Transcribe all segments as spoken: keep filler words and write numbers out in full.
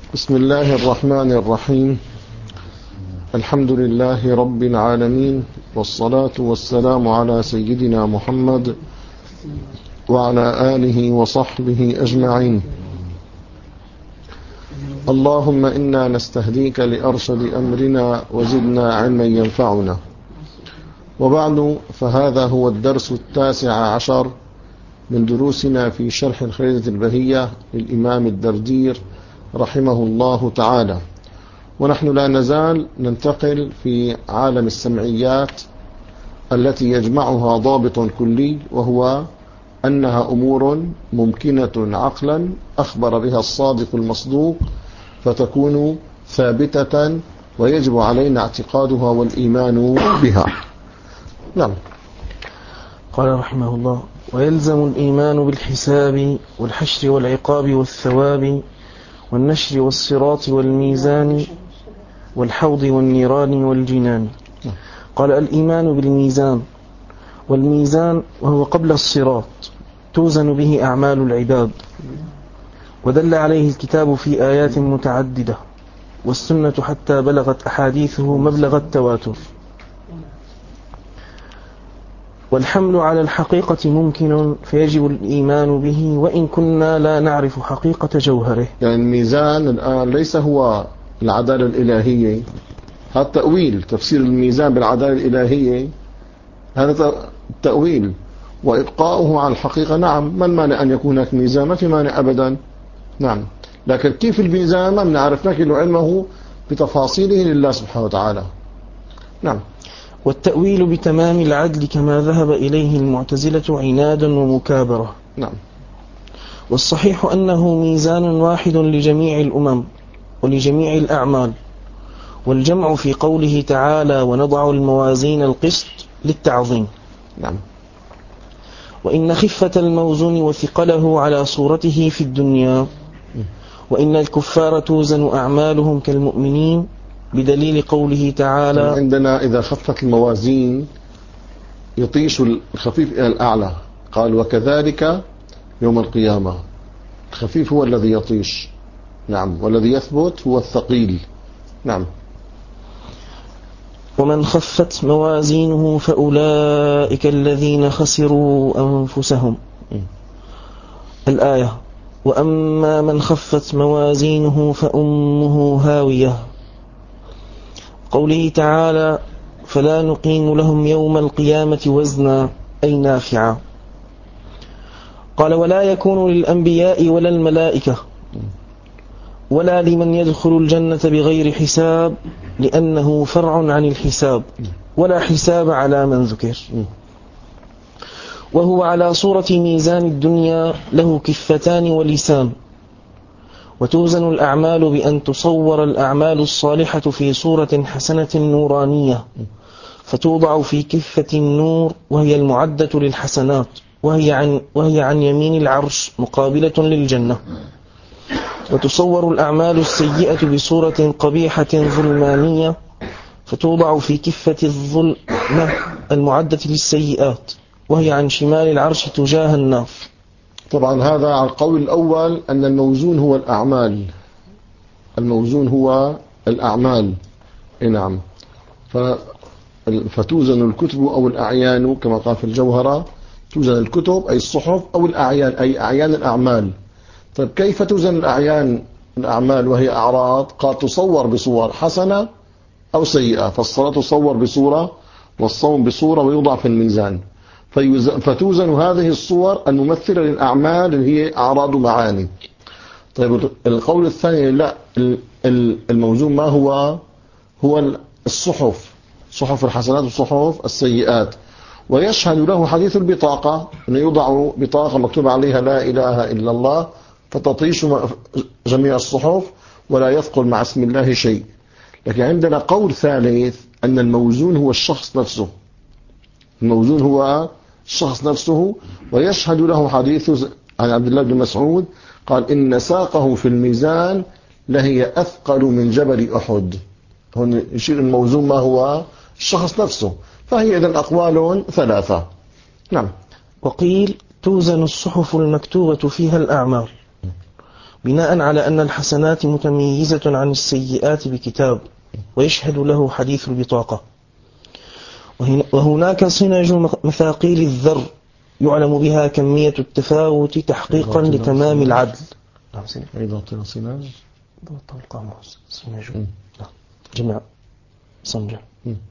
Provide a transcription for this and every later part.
بسم الله الرحمن الرحيم. الحمد لله رب العالمين، والصلاة والسلام على سيدنا محمد وعلى آله وصحبه أجمعين. اللهم إنا نستهديك لأرشد أمرنا وزدنا علما ينفعنا. وبعد، فهذا هو الدرس التاسع عشر من دروسنا في شرح الخريدة البهية للإمام الدردير رحمه الله تعالى، ونحن لا نزال ننتقل في عالم السمعيات التي يجمعها ضابط كلي، وهو أنها أمور ممكنة عقلا أخبر بها الصادق المصدوق فتكون ثابتة ويجب علينا اعتقادها والإيمان بها. نعم. قال رحمه الله: ويلزم الإيمان بالحساب والحشر والعقاب والثواب والنشر والصراط والميزان والحوض والنيران والجنان. قال: الإيمان بالميزان، والميزان وهو قبل الصراط توزن به أعمال العباد، ودل عليه الكتاب في آيات متعددة، والسنة حتى بلغت أحاديثه مبلغ التواتر. والحمل على الحقيقة ممكن، فيجب الإيمان به وإن كنا لا نعرف حقيقة جوهره. يعني الميزان الآن ليس هو العدالة الإلهية، هذا تأويل. تفسير الميزان بالعدالة الإلهية هذا تأويل، وإبقاؤه على الحقيقة نعم، ما المانع أن يكون هناك ميزان؟ ما في مانع أبدا. نعم، لكن كيف الميزان ما بنعرف، لكن علمه بتفاصيله لله سبحانه وتعالى. نعم. والتأويل بتمام العدل كما ذهب إليه المعتزلة عنادا ومكابرة. نعم. والصحيح أنه ميزان واحد لجميع الأمم ولجميع الأعمال، والجمع في قوله تعالى: ونضع الموازين القسط للتعظيم. نعم. وإن خفة الموزون وثقله على صورته في الدنيا، وإن الكفار توزن أعمالهم كالمؤمنين، بدليل قوله تعالى: عندنا إذا خفت الموازين يطيش الخفيف إلى الأعلى. قال: وكذلك يوم القيامة الخفيف هو الذي يطيش. نعم. والذي يثبت هو الثقيل. نعم. ومن خفت موازينه فأولئك الذين خسروا أنفسهم. الآية: وأما من خفت موازينه فأمه هاوية. قوله تعالى: فلا نقيم لهم يوم القيامة وزنا، أي نافعا. قال: ولا يكون للأنبياء ولا الملائكة ولا لمن يدخل الجنة بغير حساب، لأنه فرع عن الحساب، ولا حساب على من ذكر. وهو على صورة ميزان الدنيا، له كفتان ولسان، وتوزن الأعمال بأن تصور الأعمال الصالحة في صورة حسنة نورانية، فتوضع في كفة النور وهي المعدة للحسنات، وهي عن, وهي عن يمين العرش مقابلة للجنة. وتصور الأعمال السيئة بصورة قبيحة ظلمانية، فتوضع في كفة الظلمة المعدة للسيئات، وهي عن شمال العرش تجاه النار. طبعا هذا على القول الأول، أن الموزون هو الأعمال. الموزون هو الأعمال. نعم. فتوزن الكتب أو الأعيان كما قال في الجوهرة. توزن الكتب أي الصحف، أو الأعيان أي أعيان الأعمال. طيب كيف توزن الأعيان الأعمال وهي أعراض؟ قال: تصور بصور حسنة أو سيئة. فالصلاة تصور بصورة، والصوم بصورة، ويوضع في الميزان. فتوزن هذه الصور الممثلة للأعمال اللي هي أعراض معاني. طيب القول الثاني: لا، الموزون ما هو؟ هو الصحف، صحف الحسنات وصحف السيئات. ويشهد له حديث البطاقة، أنه يوضع بطاقة مكتوب عليها لا إله إلا الله، فتطيش جميع الصحف ولا يثقل مع اسم الله شيء. لكن عندنا قول ثالث، أن الموزون هو الشخص نفسه. الموزون هو الشخص نفسه، ويشهد له حديث عن عبد الله بن مسعود قال: إن ساقه في الميزان لهي أثقل من جبل أحد. هون يشير الموزون ما هو؟ الشخص نفسه. فهي إذن أقوال ثلاثة. نعم. وقيل: توزن الصحف المكتوبة فيها الأعمال، بناء على أن الحسنات متميزة عن السيئات بكتاب، ويشهد له حديث البطاقة. وهناك صنج مثاقيل الذر يعلم بها كمية التفاوت تحقيقا لتمام العدل. نعم سيدي. أيضا صناج ضبط القاموس صنج جمع صنجة.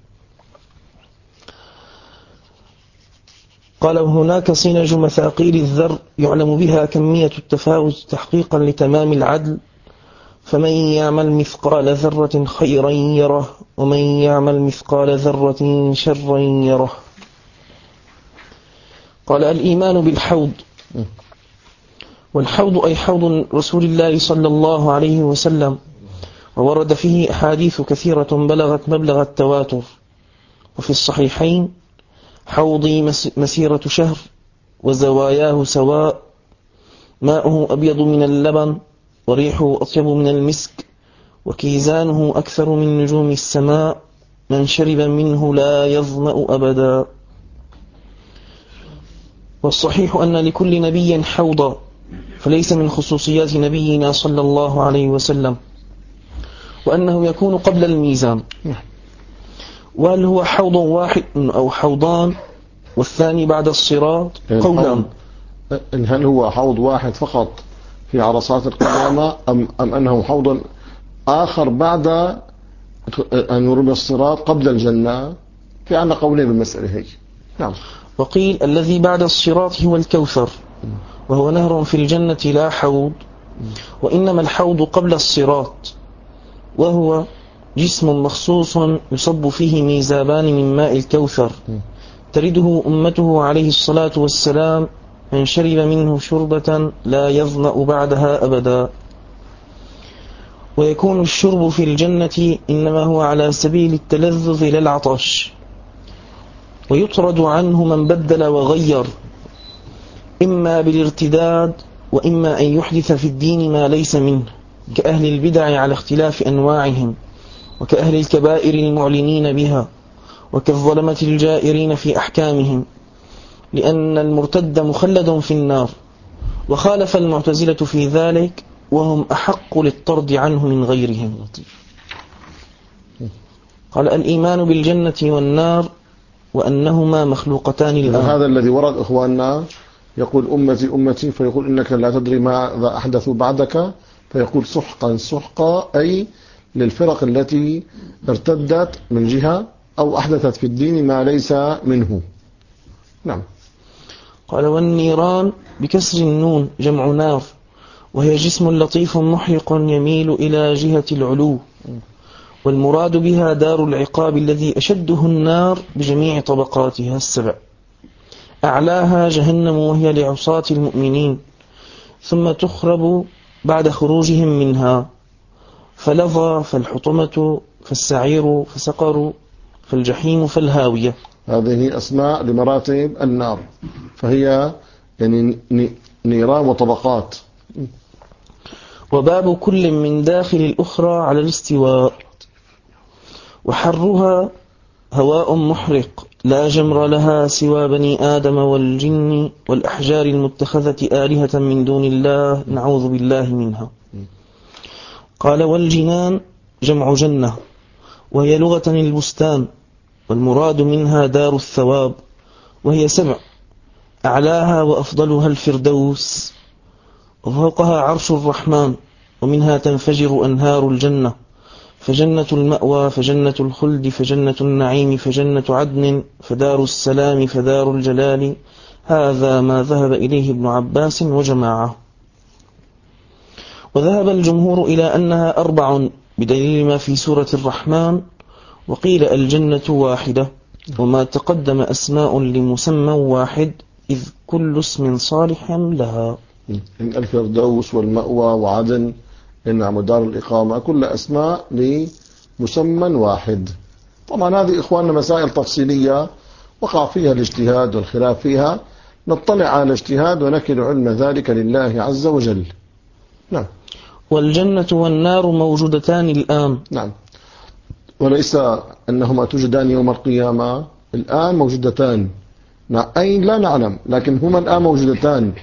قال وهناك صنج مثاقيل الذر يعلم بها كمية التفاوت تحقيقا لتمام العدل، فمن يعمل مثقال ذرة خيرا يره، ومن يعمل مثقال ذرة شرا يره. قال الإيمان بالحوض. والحوض أي حوض رسول الله صلى الله عليه وسلم، وورد فيه أحاديث كثيرة بلغت مبلغ التواتر. وفي الصحيحين حوضي مسيرة شهر، وزواياه سواء، ماؤه أبيض من اللبن، وريحه أطيب من المسك، وكيزانه أكثر من نجوم السماء، من شرب منه لا يظمأ أبدا. والصحيح أن لكل نبي حوضا، فليس من خصوصيات نبينا صلى الله عليه وسلم، وأنه يكون قبل الميزان. وهل هو حوض واحد أو حوضان والثاني بعد الصراط؟ قولان. هل هو حوض واحد فقط في عرصات القيامة، أم, أم أنه حوض آخر بعد أن يرمى الصراط قبل الجنة؟ في عنا قولين بالمسألة هي. نعم. وقيل الذي بعد الصراط هو الكوثر، وهو نهر في الجنة لا حوض، وإنما الحوض قبل الصراط، وهو جسم مخصوص يصب فيه ميزابان من ماء الكوثر، ترده أمته عليه الصلاة والسلام، من شرب منه شربة لا يظمأ بعدها أبدا. ويكون الشرب في الجنة إنما هو على سبيل التلذذ للعطش، ويطرد عنه من بدل وغير، إما بالارتداد، وإما أن يحدث في الدين ما ليس منه، كأهل البدع على اختلاف أنواعهم، وكأهل الكبائر المعلنين بها، وكالظلمة الجائرين في أحكامهم، لأن المرتد مخلد في النار. وخالف المعتزلة في ذلك، وهم أحق للطرد عنه من غيرهم. قال الإيمان بالجنة والنار وأنهما مخلوقتان الآن. هذا الذي ورد إخواننا، يقول أمتي أمتي، فيقول إنك لا تدري ماذا أحدثوا بعدك، فيقول سحقا سحقا، أي للفرق التي ارتدت من جهة أو أحدثت في الدين ما ليس منه. نعم. قال والنيران بكسر النون جمع نار، وهي جسم لطيف محرق يميل إلى جهة العلو، والمراد بها دار العقاب الذي أشده النار بجميع طبقاتها السبع. أعلاها جهنم وهي لعصاة المؤمنين، ثم تخرب بعد خروجهم منها، فلظى فالحطمة فالسعير فسقر فالجحيم فالهاوية. هذه أسماء لمراتب النار، فهي يعني نيران وطبقات. وباب كل من داخل الأخرى على الاستواء. وحرها هواء محرق لا جمر لها سوى بني آدم والجن والأحجار المتخذة آلهة من دون الله، نعوذ بالله منها. قال والجنان جمع جنة، وهي لغة البستان، والمراد منها دار الثواب، وهي سبع، أعلاها وأفضلها الفردوس، وفوقها عرش الرحمن، ومنها تنفجر أنهار الجنة، فجنة المأوى، فجنة الخلد، فجنة النعيم، فجنة عدن، فدار السلام، فدار الجلال. هذا ما ذهب إليه ابن عباس وجماعة. وذهب الجمهور إلى أنها أربع بدليل ما في سورة الرحمن، وقيل الجنة واحدة، وما تقدم أسماء لمسمى واحد، إذ كل اسم صالح لها. الفردوس والمأوى وعدن إنها دار الإقامة، كل أسماء لمسمى واحد. طبعا هذه إخواننا مسائل تفصيلية وقع فيها الاجتهاد والخلاف فيها، نطلع على الاجتهاد ونكل علم ذلك لله عز وجل. نعم. والجنة والنار موجودتان الآن. نعم، وليس أنهما توجدان يوم القيامة، الآن موجودتان، أي لا نعلم، لكن هما الآن موجودتان،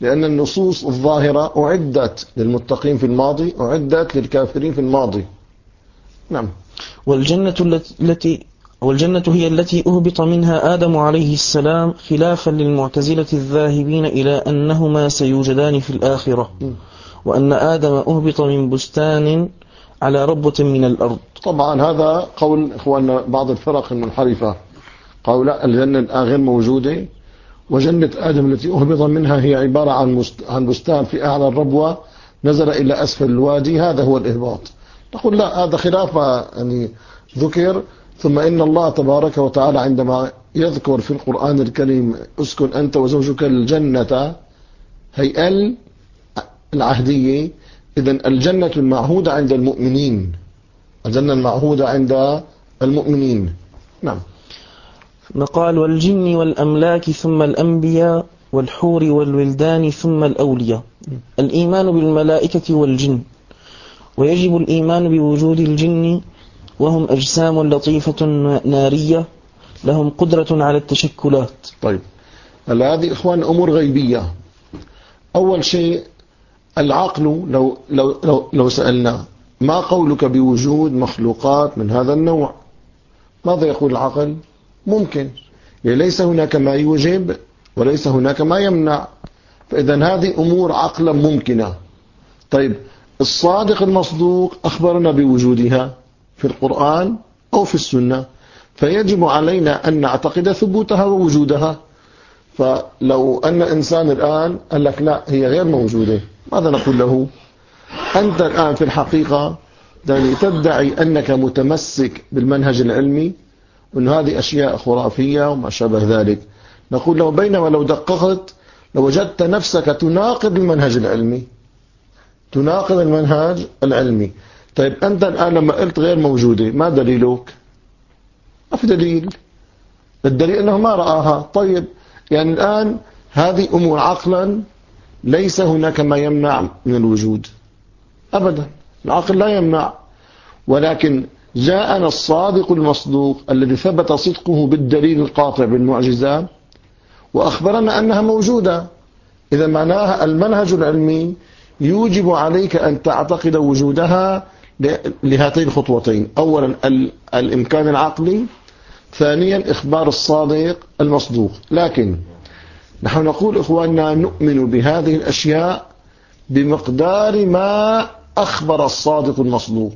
لأن النصوص الظاهرة أعدت للمتقين في الماضي، أعدت للكافرين في الماضي. نعم. والجنة التي والجنة هي التي أهبط منها آدم عليه السلام، خلافا للمعتزلة الذاهبين إلى أنهما سيوجدان في الآخرة، وأن آدم أهبط من بستان على ربوة من الأرض. طبعا هذا قول إخواننا بعض الفرق المنحرفة، قول لا، الجنة غير موجودة، وجنة آدم التي أهبط منها هي عبارة عن عن بستان في أعلى الربوة نزل إلى أسفل الوادي، هذا هو الإهباط. نقول لا، هذا خلاف يعني ذكر. ثم إن الله تبارك وتعالى عندما يذكر في القرآن الكريم اسكن أنت وزوجك الجنة، هي العهدية، إذن الجنة المعهودة عند المؤمنين، الجنة المعهودة عند المؤمنين. نعم. نقال والجن والأملاك ثم الأنبياء والحور والولدان ثم الأولياء. الإيمان بالملائكة والجن، ويجب الإيمان بوجود الجن، وهم أجسام لطيفة نارية لهم قدرة على التشكلات. طيب هذه إخوان أمور غيبية. أول شيء العقل، لو, لو, لو, لو سألنا ما قولك بوجود مخلوقات من هذا النوع، ماذا يقول العقل؟ ممكن، يعني ليس هناك ما يوجب وليس هناك ما يمنع، فإذا هذه أمور عقلا ممكنة. طيب الصادق المصدوق أخبرنا بوجودها في القرآن أو في السنة، فيجب علينا أن نعتقد ثبوتها ووجودها. فلو أن إنسان الآن قال لك لا هي غير موجودة، ماذا نقول له؟ أنت الآن في الحقيقة تدعي أنك متمسك بالمنهج العلمي وأن هذه أشياء خرافية وما شابه ذلك. نقول له بينما لو دققت لوجدت نفسك تناقض المنهج العلمي، تناقض المنهج العلمي. طيب أنت الآن لما قلت غير موجودة، ما دليلك؟ ما في دليل، الدليل أنه ما رآها. طيب يعني الآن هذه أمور عقلا ليس هناك ما يمنع من الوجود أبدا، العقل لا يمنع، ولكن جاءنا الصادق المصدوق الذي ثبت صدقه بالدليل القاطع بالمعجزات وأخبرنا أنها موجودة. إذا معناها المنهج العلمي يوجب عليك أن تعتقد وجودها لهاتين الخطوتين: أولا الإمكان العقلي، ثانيا إخبار الصادق المصدوق. لكن نحن نقول إخواننا نؤمن بهذه الأشياء بمقدار ما أخبر الصادق المصدوق،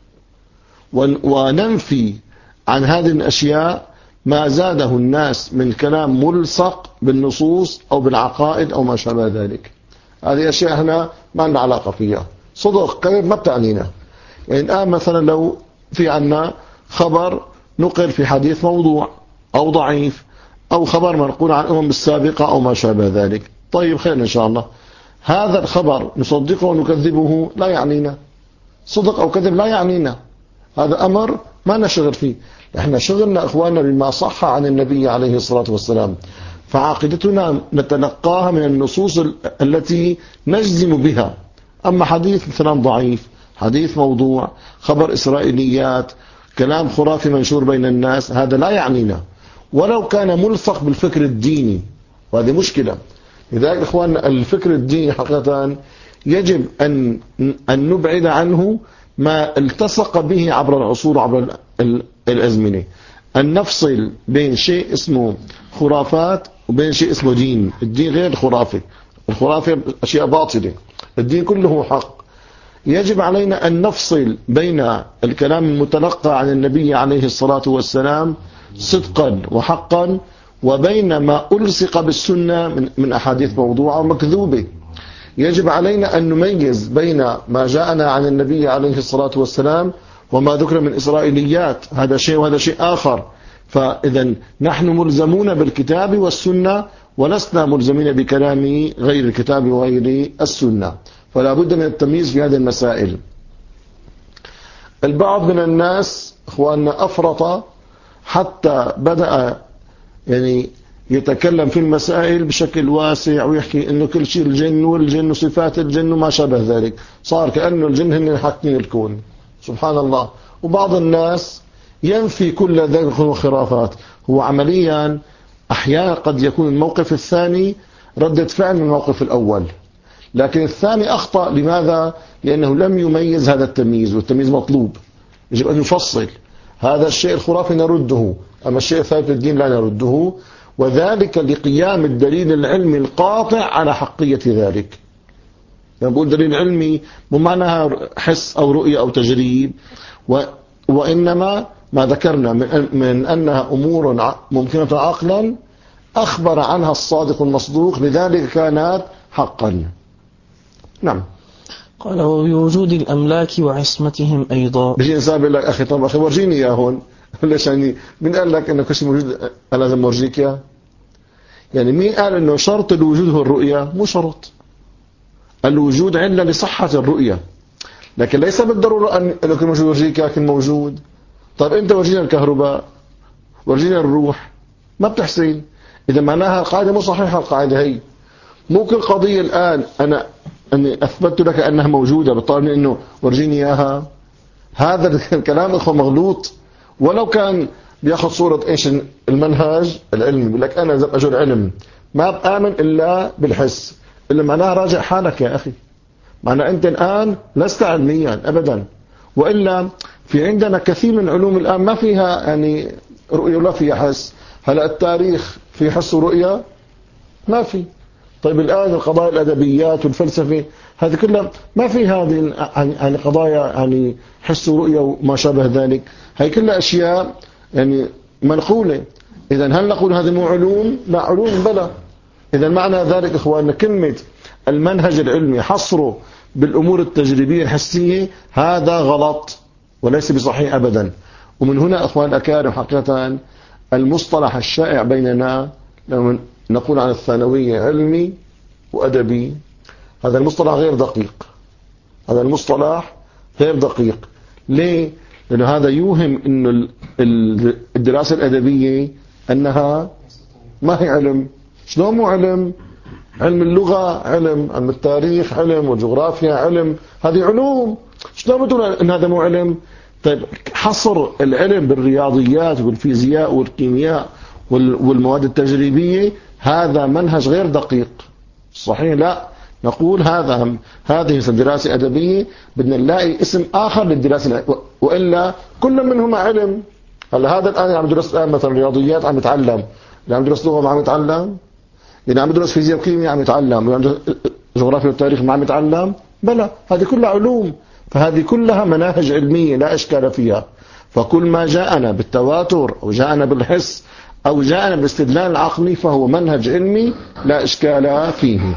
وننفي عن هذه الأشياء ما زاده الناس من كلام ملصق بالنصوص أو بالعقائد أو ما شابه ذلك. هذه أشياء هنا ما لنا علاقة فيها، صدق كذب ما بتعنينا. يعني الآن مثلا لو في عنا خبر نقل في حديث موضوع أو ضعيف أو خبر منقول عن الأمم السابقة أو ما شابه ذلك، طيب خير إن شاء الله، هذا الخبر نصدقه ونكذبه لا يعنينا، صدق أو كذب لا يعنينا، هذا أمر ما نشغل فيه. احنا شغلنا إخواننا بما صح عن النبي عليه الصلاة والسلام، فعقيدتنا نتلقاها من النصوص التي نجزم بها. أما حديث مثلا ضعيف، حديث موضوع، خبر إسرائيليات، كلام خرافي منشور بين الناس، هذا لا يعنينا ولو كان ملصق بالفكر الديني، وهذه مشكلة. لذلك إخواننا الفكر الديني حقيقة يجب أن أن نبعد عنه ما التصق به عبر العصور عبر الأزمنة، أن نفصل بين شيء اسمه خرافات وبين شيء اسمه دين. الدين غير الخرافة، الخرافة أشياء باطلة، الدين كله حق. يجب علينا أن نفصل بين الكلام المتلقى عن النبي عليه الصلاة والسلام صدقا وحقا وبين ما ألصق بالسنة من, من أحاديث موضوعة ومكذوبة. يجب علينا أن نميز بين ما جاءنا عن النبي عليه الصلاة والسلام وما ذكر من إسرائيليات، هذا شيء وهذا شيء آخر. فإذا نحن ملزمون بالكتاب والسنة ولسنا ملزمين بكلام غير الكتاب وغير السنة، فلا بد من التمييز في هذه المسائل. البعض من الناس إخواننا أفرط حتى بدأ يعني يتكلم في المسائل بشكل واسع ويحكي إنه كل شيء الجن والجن وصفات الجن وما شابه ذلك، صار كأنه الجن هن حاكمين الكون، سبحان الله. وبعض الناس ينفي كل ذلك الخرافات. هو عمليا أحيانا قد يكون الموقف الثاني ردة فعل من الموقف الأول. لكن الثاني أخطأ. لماذا؟ لأنه لم يميز هذا التمييز، والتمييز مطلوب، يجب أن يفصل. هذا الشيء الخرافي نرده، أما الشيء الثابت الدين لا نرده، وذلك لقيام الدليل العلمي القاطع على حقية ذلك. يعني بقول دليل علمي مو معناها حس أو رؤية أو تجريب، و وإنما ما ذكرنا من, من أنها أمور ممكنة عقلا أخبر عنها الصادق المصدوق، لذلك كانت حقا. نعم. قال وبوجود الأملاك وعصمتهم أيضا. بيجي إنسان بيقول لك أخي طب أخي ورجيني يا هون، ليش يعني مين قال لك إنه كل شيء موجود أنا لازم أورجيك إياه؟ يعني مين قال إنه شرط الوجود هو الرؤية؟ مو شرط. الوجود علة لصحة الرؤية، لكن ليس بالضرورة أن إنه كل موجود ورجيك لكن موجود. طيب أنت ورجينا الكهرباء، ورجينا الروح، ما بتحسين. إذا معناها القاعدة مو صحيحة. القاعدة هي مو كل قضية الآن أنا أني أثبت لك أنها موجودة بالطالب إنه ورجيني إياها. هذا الكلام أخوة مغلوط، ولو كان بياخذ صورة إيش المنهج العلمي. بيقول لك أنا لازم أجر علم، ما بآمن إلا بالحس، إلا معناها راجع حالك يا أخي. معنى أنت الآن لست علميا أبدا، وإلا في عندنا كثير من علوم الآن ما فيها يعني رؤية ولا فيها حس. هلا التاريخ في حس ورؤية؟ ما في. طيب الآن القضايا الأدبيات والفلسفة هذه كلها ما في هذه يعني قضايا يعني حس ورؤية وما شابه ذلك. هي كلها أشياء يعني منقولة. إذن هل نقول هذه مو علوم؟ لا، علوم بلا. إذن معنى ذلك إخواننا كلمة المنهج العلمي حصره بالأمور التجريبية الحسية هذا غلط وليس بصحيح أبدا. ومن هنا أخوان الأكارم حقيقة المصطلح الشائع بيننا لما نقول عن الثانوية علمي وأدبي، هذا المصطلح غير دقيق. هذا المصطلح غير دقيق. ليه؟ لأنه هذا يوهم أن الدراسة الأدبية أنها ما هي علم. شلون مو علم؟ علم اللغة علم، علم التاريخ علم، والجغرافيا علم، هذه علوم. شلون بتقول أن هذا مو علم؟ طيب حصر العلم بالرياضيات والفيزياء والكيمياء والمواد التجريبية هذا منهج غير دقيق. صحيح؟ لا، نقول هذا هذه دراسة أدبية بدنا نلاقي اسم آخر للدراسة، وإلا كل منهما علم. هلا هذا الآن عم يدرس الآن مثلا رياضيات عم يتعلم، اللي عم يدرس لغة ما عم يتعلم، اللي عم يدرس فيزياء وكيمياء عم يتعلم، اللي عم يدرس جغرافيا والتاريخ ما عم يتعلم. بلى، هذه كلها علوم، فهذه كلها مناهج علمية لا إشكال فيها. فكل ما جاءنا بالتواتر أو جاءنا بالحس أو جاءنا بالاستدلال العقلي فهو منهج علمي لا إشكال فيه.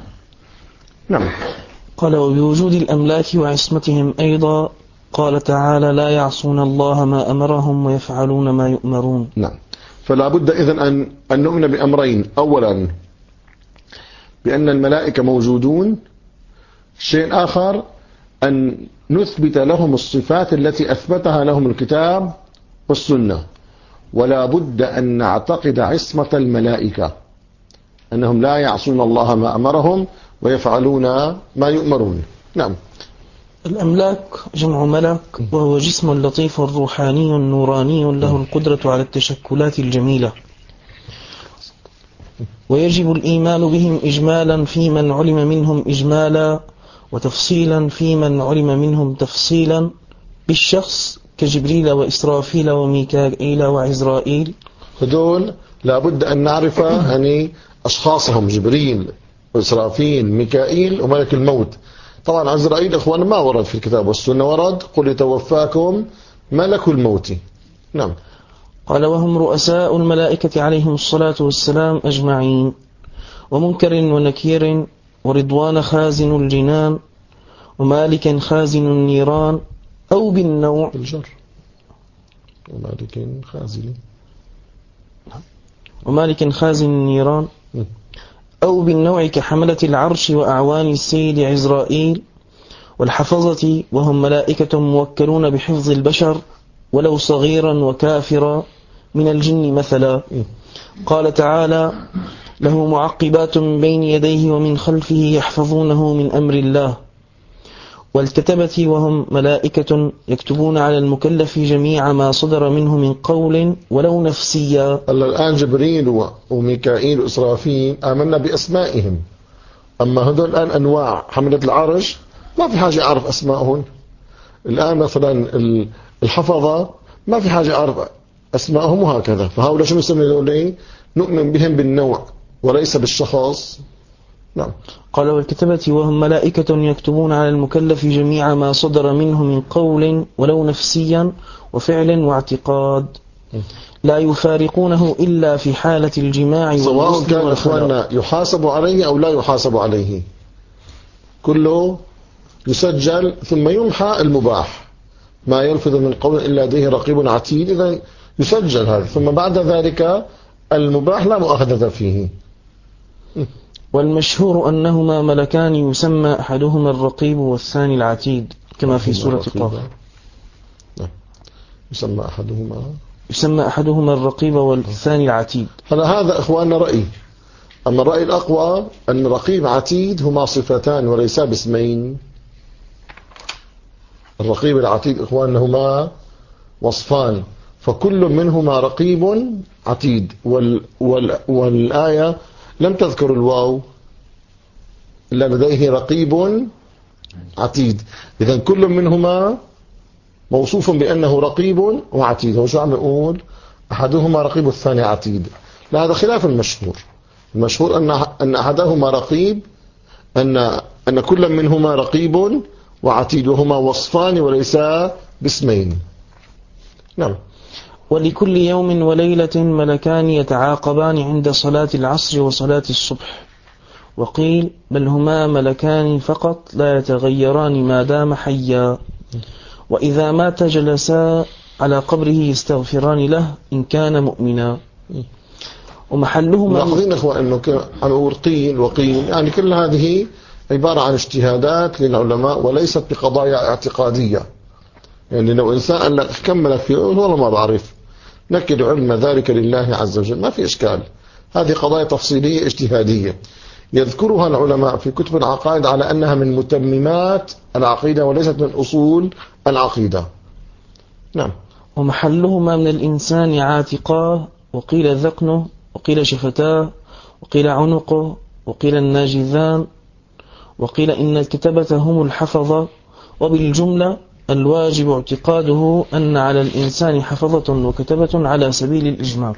نعم. قال وبوجود الأملاك وعصمتهم أيضا. قال تعالى لا يعصون الله ما أمرهم ويفعلون ما يؤمرون. نعم. فلا بد إذن أن, أن نؤمن بأمرين. أولا بأن الملائكة موجودون. شيء آخر أن نثبت لهم الصفات التي أثبتها لهم الكتاب والسنة. ولا بد أن نعتقد عصمة الملائكة، أنهم لا يعصون الله ما أمرهم ويفعلون ما يؤمرون. نعم. الأملاك جمع ملك، وهو جسم لطيف روحاني نوراني له القدرة على التشكلات الجميلة، ويجب الإيمان بهم إجمالا في من علم منهم إجمالا، وتفصيلا في من علم منهم تفصيلا، بالشخص كجبريل وإسرافيل وميكائيل وعزرائيل. هذول لابد أن نعرف يعني أشخاصهم، جبريل وإسرافيل ميكائيل وملك الموت. طبعا عزرائيل إخوانا ما ورد في الكتاب والسنة، ورد قل يتوفاكم ملك الموت. نعم. قال وهم رؤساء الملائكة عليهم الصلاة والسلام أجمعين، ومنكر ونكير، ورضوان خازن الجنان، ومالك خازن النيران، أو بالنوع الجر ومالك خازن ومالك خازن النيران أو بالنوع كحملة العرش وأعوان السيد عزرائيل والحفظة، وهم ملائكة موكلون بحفظ البشر ولو صغيرا وكافرا من الجن مثلا. قال تعالى له معقبات من بين يديه ومن خلفه يحفظونه من أمر الله. والكتبة وهم ملائكة يكتبون على المكلف جميع ما صدر منه من قول ولو نفسيا. الآن جبريل وميكائيل وإسرافيل آمنا بأسمائهم، أما هذول الآن أنواع حملة العرش ما في حاجة أعرف أسمائهم. الآن مثلا الحفظة ما في حاجة أعرف أسمائهم، وهكذا. فهؤلاء شو نسمي هؤلاء؟ نؤمن بهم بالنوع وليس بالشخص. نعم. قال والكتبة وهم ملائكة يكتبون على المكلف جميع ما صدر منه من قول ولو نفسيا وفعل واعتقاد لا يفارقونه إلا في حالة الجماع سواء كان أخواننا يحاسب عليه أو لا يحاسب عليه، كله يسجل ثم يمحى المباح. ما يلفظ من قول إلا لديه رقيب عتيد، إذا يسجل هذا، ثم بعد ذلك المباح لا مؤاخذة فيه. والمشهور أنهما ملكان يسمى أحدهما الرقيب والثاني العتيد كما في سورة طه. يسمى أحدهما يسمى أحدهما الرقيب والثاني العتيد. هذا هذا إخواننا رأي. أما الرأي الأقوى أن رقيب عتيد هما صفتان وليسا باسمين. الرقيب العتيد إخواننا هما وصفان، فكل منهما رقيب عتيد. وال وال والآية لم تذكر الواو إلا لديه رقيب عتيد، إذن كل منهما موصوف بأنه رقيب وعتيد. هو شو عم يقول؟ أحدهما رقيب والثاني عتيد. لا، هذا خلاف المشهور. المشهور أن أن أحدهما رقيب، أن أن كل منهما رقيب وعتيد، وهما وصفان وليسا باسمين. نعم. ولكل يوم وليلة ملكان يتعاقبان عند صلاة العصر وصلاة الصبح. وقيل بل هما ملكان فقط لا يتغيران ما دام حيا، وإذا مات جلسا على قبره يستغفران له إن كان مؤمنا. ومحلهما لاحظين إخوة أنه عم يقول قيل وقيل، يعني كل هذه عبارة عن اجتهادات للعلماء وليست بقضايا اعتقادية. يعني لو إنسان قال لك كم ملك فيه والله ما بعرف، نكد علم ذلك لله عز وجل، ما في إشكال. هذه قضايا تفصيلية اجتهادية يذكرها العلماء في كتب العقائد على أنها من متممات العقيدة وليست من أصول العقيدة. نعم. ومحلهما من الإنسان عاتقاه، وقيل ذقنه، وقيل شفتاه، وقيل عنقه، وقيل الناجذان، وقيل إن الكتبة هم الحفظة. وبالجملة الواجب اعتقاده أن على الإنسان حفظة وكتبة على سبيل الإجمال.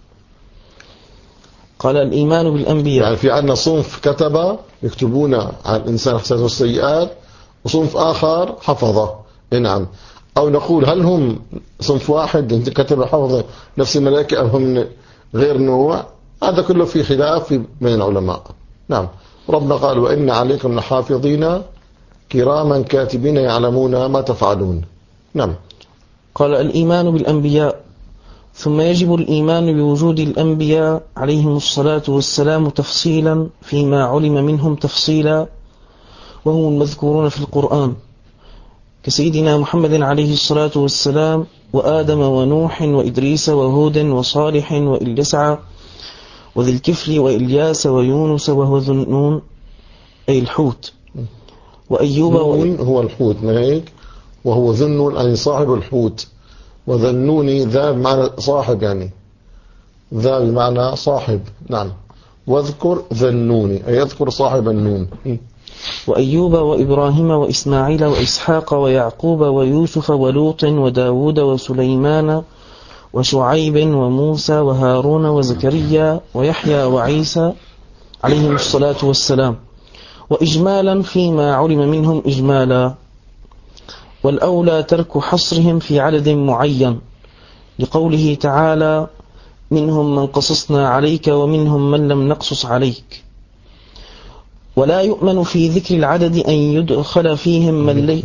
قال الإيمان بالأنبياء، يعني في عندنا صنف كتبة يكتبون على الإنسان حسنات والسيئات، وصنف آخر حفظة. نعم. أو نقول هل هم صنف واحد انت كتب حفظة نفس الملائكة أو هم غير نوع؟ هذا كله في خلاف بين العلماء. نعم. ربنا قال وإن عليكم لحافظين كراما كاتبين يعلمون ما تفعلون. نعم. قال الإيمان بالأنبياء، ثم يجب الإيمان بوجود الأنبياء عليهم الصلاة والسلام تفصيلا فيما علم منهم تفصيلا، وهم المذكورون في القرآن كسيدنا محمد عليه الصلاة والسلام، وآدم ونوح وإدريس وهود وصالح وإليسع وذي الكفل وإلياس ويونس وهو ذو النون أي الحوت، وأيوب نون هو الحوت هيك، وهو ذو النون أي صاحب الحوت، وذنوني ذا بمعنى صاحب، يعني ذا بمعنى صاحب. نعم. واذكر ذنوني أي يذكر صاحب النون. وأيوب وإبراهيم وإسماعيل وإسحاق ويعقوب ويوسف ولوط وداود وسليمان وشعيب وموسى وهارون وزكريا ويحيى وعيسى عليهم الصلاة والسلام، وإجمالا فيما علم منهم إجمالا. والأولى ترك حصرهم في عدد معين، لقوله تعالى منهم من قصصنا عليك ومنهم من لم نقصص عليك. ولا يؤمن في ذكر العدد أن يدخل فيهم من لي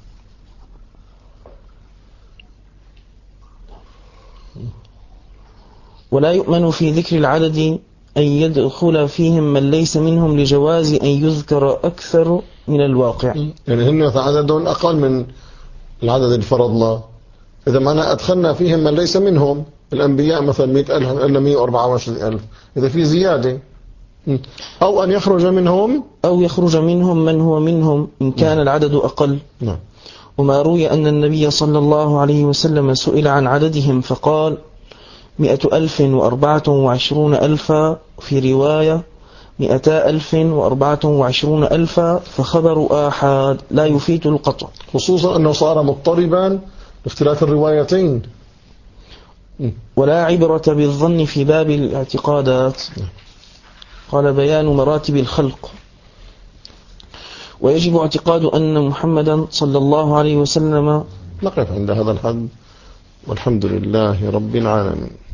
ولا يؤمن في ذكر العدد أن يدخل فيهم من ليس منهم لجواز أن يذكر أكثر من الواقع. يعني هم عددهم أقل من العدد اللي فرضنا، إذا ما أدخلنا فيهم من ليس منهم. الأنبياء مثلا مئة ألف إلا مئة وأربعة وعشرين ألف، إذا في زيادة. أو أن يخرج منهم أو يخرج منهم من هو منهم إن كان العدد أقل. نعم. وما روي أن النبي صلى الله عليه وسلم سئل عن عددهم فقال مئة ألف وأربعة وعشرون ألفا، في رواية مئتا ألف وأربعة وعشرون ألفا، فخبر آحاد لا يفيد القطع، خصوصا أنه صار مضطربا لاختلاف الروايتين. ولا عبرة بالظن في باب الاعتقادات. قال بيان مراتب الخلق. ويجب اعتقاد أن محمدا صلى الله عليه وسلم. نقف عند هذا الحد والحمد لله رب العالمين.